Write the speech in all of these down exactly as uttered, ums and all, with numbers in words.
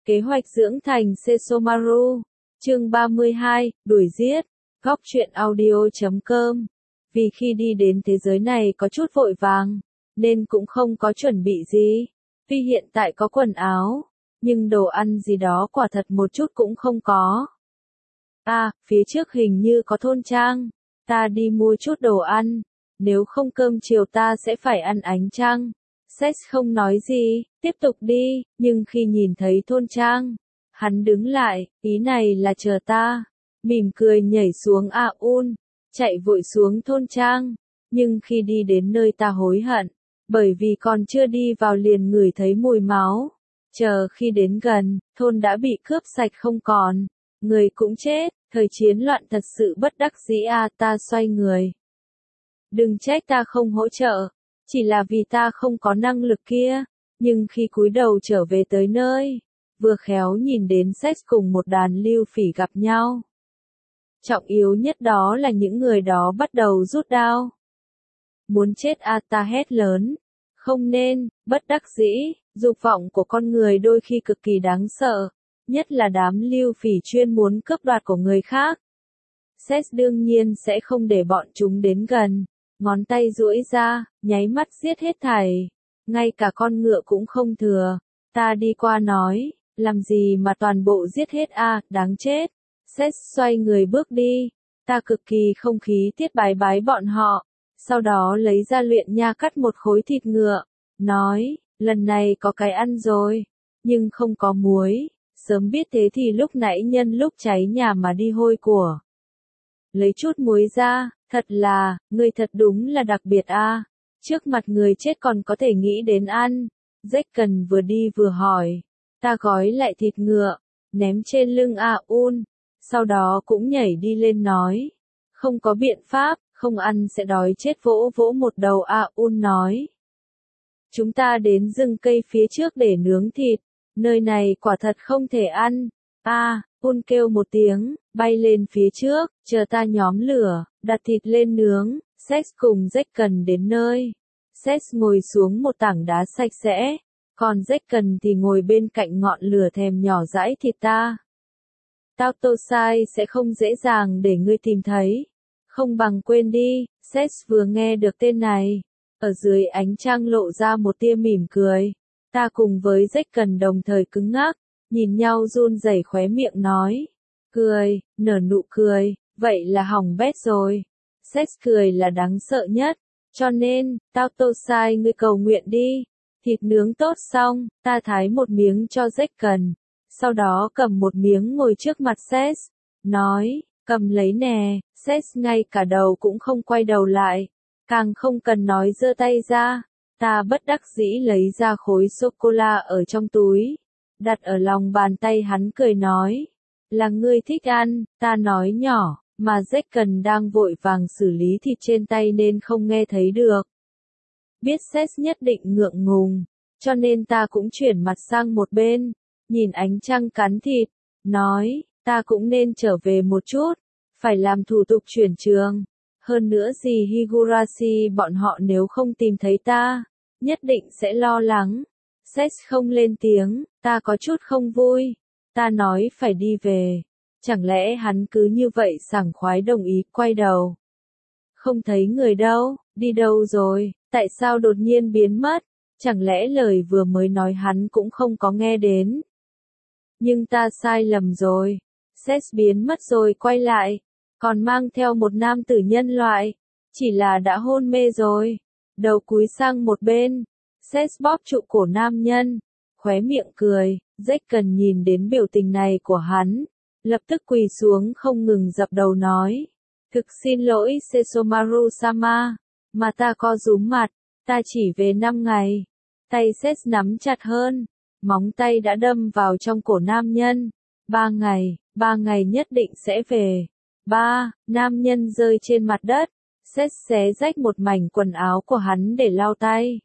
Kế hoạch dưỡng thành Sesomaru. Chương ba mươi hai, đuổi giết. Góc truyện audio chấm com. Vì khi đi đến thế giới này có chút vội vàng, nên cũng không có chuẩn bị gì. Tuy hiện tại có quần áo, nhưng đồ ăn gì đó quả thật một chút cũng không có. À, phía trước hình như có thôn trang. Ta đi mua chút đồ ăn. Nếu không cơm chiều ta sẽ phải ăn ánh trăng. Seth không nói gì, tiếp tục đi, nhưng khi nhìn thấy thôn trang, hắn đứng lại, ý này là chờ ta. Mỉm cười nhảy xuống Aun, chạy vội xuống thôn trang. Nhưng khi đi đến nơi ta hối hận, bởi vì còn chưa đi vào liền ngửi thấy mùi máu. Chờ khi đến gần, thôn đã bị cướp sạch không còn, người cũng chết, thời chiến loạn thật sự bất đắc dĩ à. Ta xoay người. Đừng trách ta không hỗ trợ, chỉ là vì ta không có năng lực kia. Nhưng khi cúi đầu trở về tới nơi, vừa khéo nhìn đến Seth cùng một đàn lưu phỉ gặp nhau. Trọng yếu nhất đó là những người đó bắt đầu rút đao. Muốn chết à, ta hét lớn. Không nên, bất đắc dĩ, dục vọng của con người đôi khi cực kỳ đáng sợ, nhất là đám lưu phỉ chuyên muốn cướp đoạt của người khác. Seth đương nhiên sẽ không để bọn chúng đến gần, ngón tay duỗi ra, nháy mắt giết hết thảy, ngay cả con ngựa cũng không thừa. Ta đi qua nói, làm gì mà toàn bộ giết hết à, đáng chết. Seth xoay người bước đi, ta cực kỳ không khí tiết bái bái bọn họ, sau đó lấy ra luyện nha cắt một khối thịt ngựa, nói, lần này có cái ăn rồi, nhưng không có muối, sớm biết thế thì lúc nãy nhân lúc cháy nhà mà đi hôi của. Lấy chút muối ra, thật là, ngươi thật đúng là đặc biệt a. Trước mặt người chết còn có thể nghĩ đến ăn. Jacken vừa đi vừa hỏi, ta gói lại thịt ngựa, ném trên lưng Aun, sau đó cũng nhảy đi lên nói, không có biện pháp, không ăn sẽ đói chết. Vỗ vỗ một đầu Aun nói, chúng ta đến rừng cây phía trước để nướng thịt, nơi này quả thật không thể ăn. A, Aun kêu một tiếng, bay lên phía trước, chờ ta nhóm lửa, đặt thịt lên nướng. Seth cùng Jacken đến nơi. Seth ngồi xuống một tảng đá sạch sẽ, còn Jacken thì ngồi bên cạnh ngọn lửa thèm nhỏ dãi thịt ta. Tao tô sai sẽ không dễ dàng để ngươi tìm thấy. Không bằng quên đi. Seth vừa nghe được tên này, ở dưới ánh trăng lộ ra một tia mỉm cười. Ta cùng với Jacken đồng thời cứng ngắc, nhìn nhau run rẩy khóe miệng nói. Cười, nở nụ cười, vậy là hỏng bét rồi. Seth cười là đáng sợ nhất, cho nên, tao tô sai ngươi cầu nguyện đi. Thịt nướng tốt xong, ta thái một miếng cho Jacken, sau đó cầm một miếng ngồi trước mặt Seth, nói, cầm lấy nè. Seth ngay cả đầu cũng không quay đầu lại, càng không cần nói giơ tay ra. Ta bất đắc dĩ lấy ra khối sô-cô-la ở trong túi, đặt ở lòng bàn tay hắn cười nói, là ngươi thích ăn. Ta nói nhỏ, mà Jacken đang vội vàng xử lý thịt trên tay nên không nghe thấy được. Biết Seth nhất định ngượng ngùng, cho nên ta cũng chuyển mặt sang một bên, nhìn ánh trăng cắn thịt, nói, ta cũng nên trở về một chút, phải làm thủ tục chuyển trường. Hơn nữa gì Higurashi bọn họ nếu không tìm thấy ta, nhất định sẽ lo lắng. Seth không lên tiếng, ta có chút không vui. Ta nói phải đi về. Chẳng lẽ hắn cứ như vậy sảng khoái đồng ý. Quay đầu, không thấy người đâu, đi đâu rồi, tại sao đột nhiên biến mất, chẳng lẽ lời vừa mới nói hắn cũng không có nghe đến. Nhưng ta sai lầm rồi. Seth biến mất rồi quay lại, còn mang theo một nam tử nhân loại, chỉ là đã hôn mê rồi. Đầu cúi sang một bên, Seth bóp trụ cổ nam nhân, khóe miệng cười. Jacken nhìn đến biểu tình này của hắn, lập tức quỳ xuống không ngừng dập đầu nói, thực xin lỗi Sesomaru-sama, mà ta có rúm mặt, ta chỉ về năm ngày. Tay Seth nắm chặt hơn, móng tay đã đâm vào trong cổ nam nhân. Ba ngày, ba ngày nhất định sẽ về. Ba, nam nhân rơi trên mặt đất, Seth xé rách một mảnh quần áo của hắn để lau tay.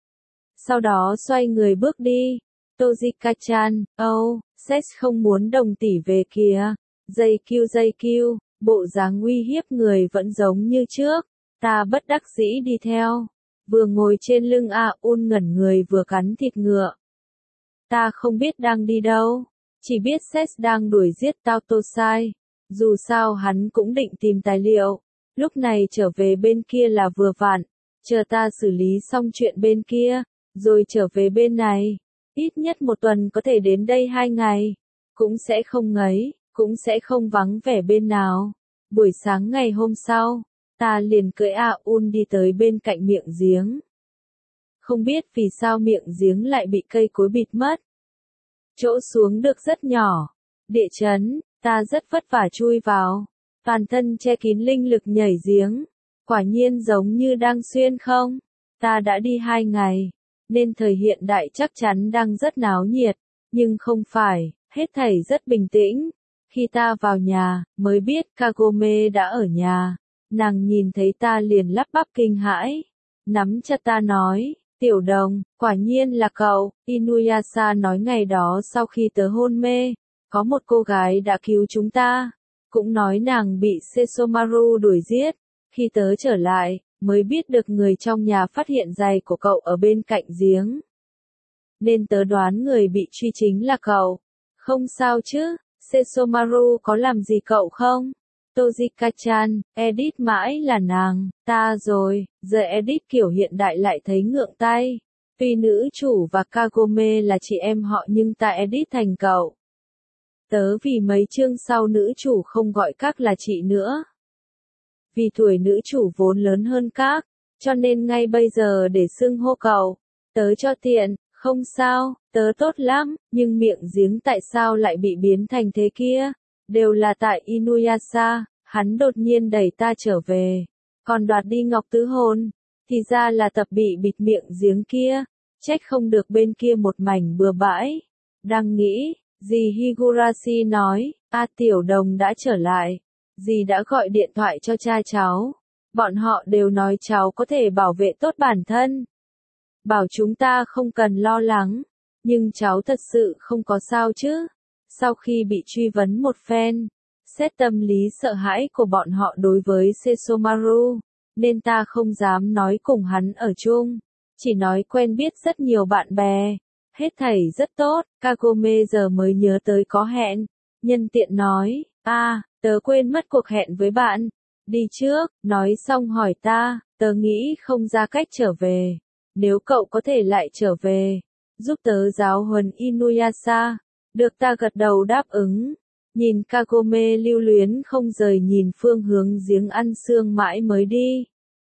Sau đó xoay người bước đi. Tojika-chan, oh, Seth không muốn đồng tỷ về kìa. Dây kêu dây kêu, bộ dáng uy hiếp người vẫn giống như trước. Ta bất đắc dĩ đi theo. Vừa ngồi trên lưng Aun ngẩn người vừa cắn thịt ngựa. Ta không biết đang đi đâu, Chỉ biết Seth đang đuổi giết Taotosai. Dù sao hắn cũng định tìm tài liệu. Lúc này trở về bên kia là vừa vặn. Chờ ta xử lý xong chuyện bên kia, rồi trở về bên này. Ít nhất một tuần có thể đến đây hai ngày. Cũng sẽ không ngấy, cũng sẽ không vắng vẻ bên nào. Buổi sáng ngày hôm sau, ta liền cưỡi A-un đi tới bên cạnh miệng giếng. Không biết vì sao miệng giếng lại bị cây cối bịt mất. Chỗ xuống được rất nhỏ. Địa chấn, ta rất vất vả chui vào. Toàn thân che kín linh lực nhảy giếng. Quả nhiên giống như đang xuyên không. Ta đã đi hai ngày, nên thời hiện đại chắc chắn đang rất náo nhiệt. Nhưng không phải, hết thảy rất bình tĩnh. Khi ta vào nhà, mới biết Kagome đã ở nhà. Nàng nhìn thấy ta liền lắp bắp kinh hãi. Nắm chặt ta nói, tiểu đồng, quả nhiên là cậu. Inuyasha nói ngày đó sau khi tớ hôn mê, có một cô gái đã cứu chúng ta. Cũng nói nàng bị Sesomaru đuổi giết. Khi tớ trở lại, mới biết được người trong nhà phát hiện giày của cậu ở bên cạnh giếng. Nên tớ đoán người bị truy chính là cậu. Không sao chứ, Sesomaru có làm gì cậu không? Tojika-chan, edit mãi là nàng, ta rồi, giờ edit kiểu hiện đại lại thấy ngượng tay. Tuy nữ chủ và Kagome là chị em họ nhưng ta edit thành cậu. Tớ vì mấy chương sau nữ chủ không gọi các là chị nữa. Vì tuổi nữ chủ vốn lớn hơn các, cho nên ngay bây giờ để xưng hô cậu. Tớ cho tiện, không sao, tớ tốt lắm, nhưng miệng giếng tại sao lại bị biến thành thế kia? Đều là tại Inuyasha, hắn đột nhiên đẩy ta trở về. Còn đoạt đi ngọc tứ hồn, thì ra là tập bị bịt miệng giếng kia. Trách không được bên kia một mảnh bừa bãi. Đang nghĩ, dì Higurashi nói, A tiểu đồng đã trở lại. Dì đã gọi điện thoại cho cha cháu. Bọn họ đều nói cháu có thể bảo vệ tốt bản thân. Bảo chúng ta không cần lo lắng. Nhưng cháu thật sự không có sao chứ. Sau khi bị truy vấn một phen, xét tâm lý sợ hãi của bọn họ đối với Sesomaru, nên ta không dám nói cùng hắn ở chung. Chỉ nói quen biết rất nhiều bạn bè. Hết thảy rất tốt, Kagome giờ mới nhớ tới có hẹn. Nhân tiện nói, a, tớ quên mất cuộc hẹn với bạn. Đi trước, nói xong hỏi ta, tớ nghĩ không ra cách trở về. Nếu cậu có thể lại trở về, giúp tớ giáo huấn Inuyasha. Được ta gật đầu đáp ứng. Nhìn Kagome lưu luyến không rời nhìn phương hướng giếng ăn xương mãi mới đi.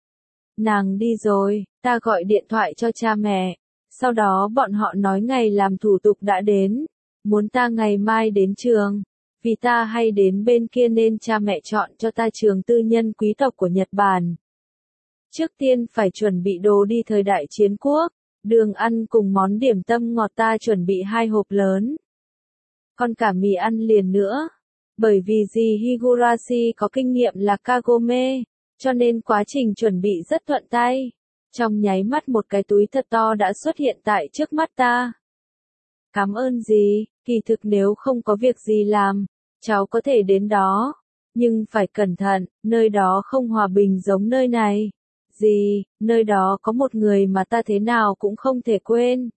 Nàng đi rồi, ta gọi điện thoại cho cha mẹ. Sau đó bọn họ nói ngày làm thủ tục đã đến. Muốn ta ngày mai đến trường. Vì ta hay đến bên kia nên cha mẹ chọn cho ta trường tư nhân quý tộc của Nhật Bản. Trước tiên phải chuẩn bị đồ đi thời đại chiến quốc. Đường ăn cùng món điểm tâm ngọt ta chuẩn bị hai hộp lớn. Còn cả mì ăn liền nữa. Bởi vì dì Higurashi có kinh nghiệm là Kagome, cho nên quá trình chuẩn bị rất thuận tay. Trong nháy mắt một cái túi thật to đã xuất hiện tại trước mắt ta. Cảm ơn dì, kỳ thực nếu không có việc gì làm, cháu có thể đến đó. Nhưng phải cẩn thận, nơi đó không hòa bình giống nơi này. Dì, nơi đó có một người mà ta thế nào cũng không thể quên.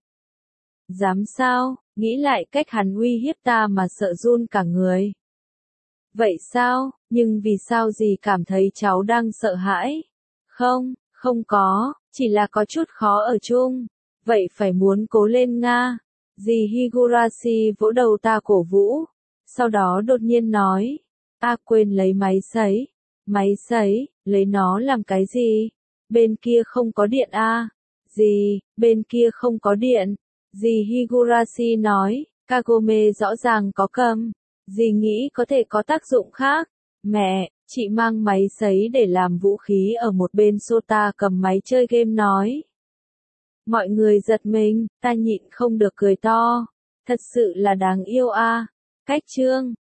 Dám sao, nghĩ lại cách hắn uy hiếp ta mà sợ run cả người. Vậy sao, nhưng vì sao dì cảm thấy cháu đang sợ hãi? Không, không có, chỉ là có chút khó ở chung. Vậy phải muốn cố lên Nga. Dì Higurashi vỗ đầu ta cổ vũ. Sau đó đột nhiên nói. A quên lấy máy sấy. Máy sấy, lấy nó làm cái gì? Bên kia không có điện a. Dì, bên kia không có điện. Dì Higurashi nói. Kagome rõ ràng có cầm. Dì nghĩ có thể có tác dụng khác. Mẹ, chị mang máy sấy để làm vũ khí ở một bên Sota cầm máy chơi game nói. Mọi người giật mình, ta nhịn không được cười to. Thật sự là đáng yêu a. Cách chương